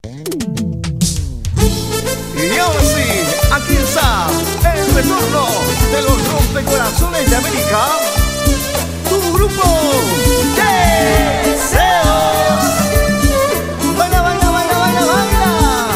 Y ahora sí, aquí está el retorno de los rompecorazones de América, tu grupo Deseos. Baila, baila, baila, baila, baila.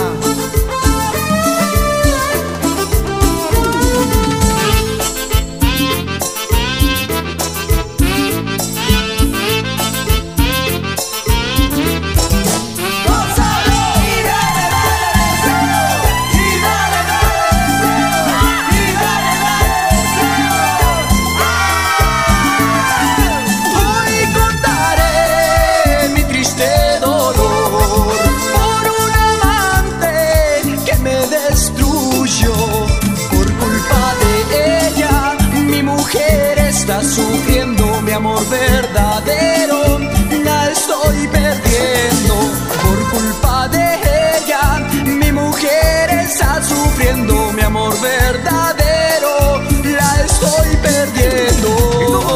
Sufriendo mi amor verdadero, la estoy perdiendo por culpa de ella. Mi mujer está sufriendo mi amor verdadero, la estoy perdiendo.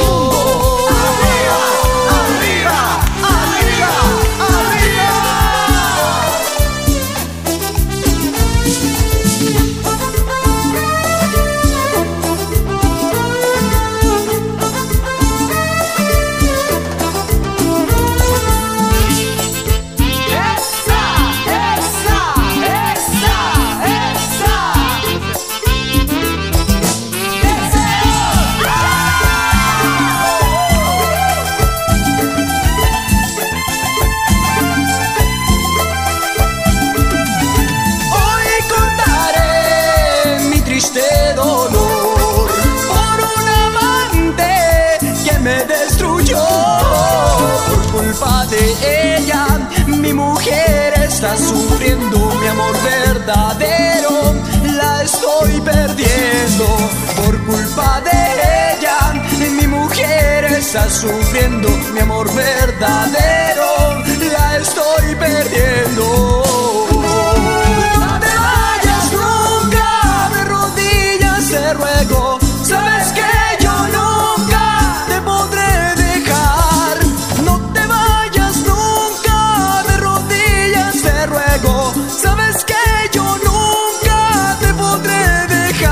De ella, mi mujer está sufriendo mi amor verdadero, la estoy perdiendo por culpa de ella. Mi mujer está sufriendo mi amor verdadero, la estoy perdiendo. No te vayas nunca, de rodillas te ruego, sabes que yo nunca te podré dejar. No te vayas nunca, de rodillas te ruego, sabes que yo nunca te podré dejar.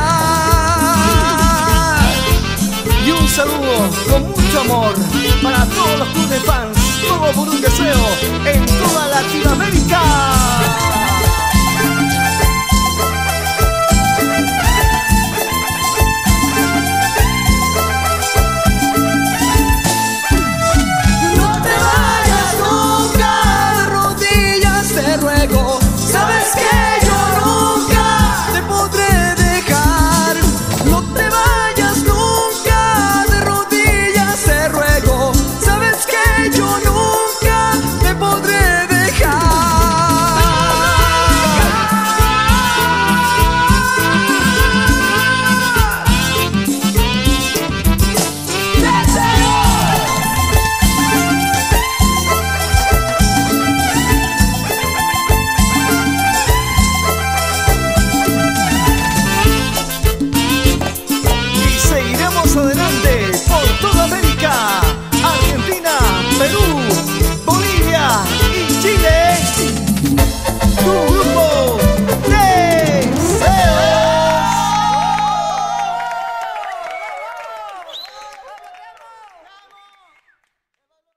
Y un saludo con mucho amor para todos los clubes de fans, todo por un deseo en toda Latinoamérica.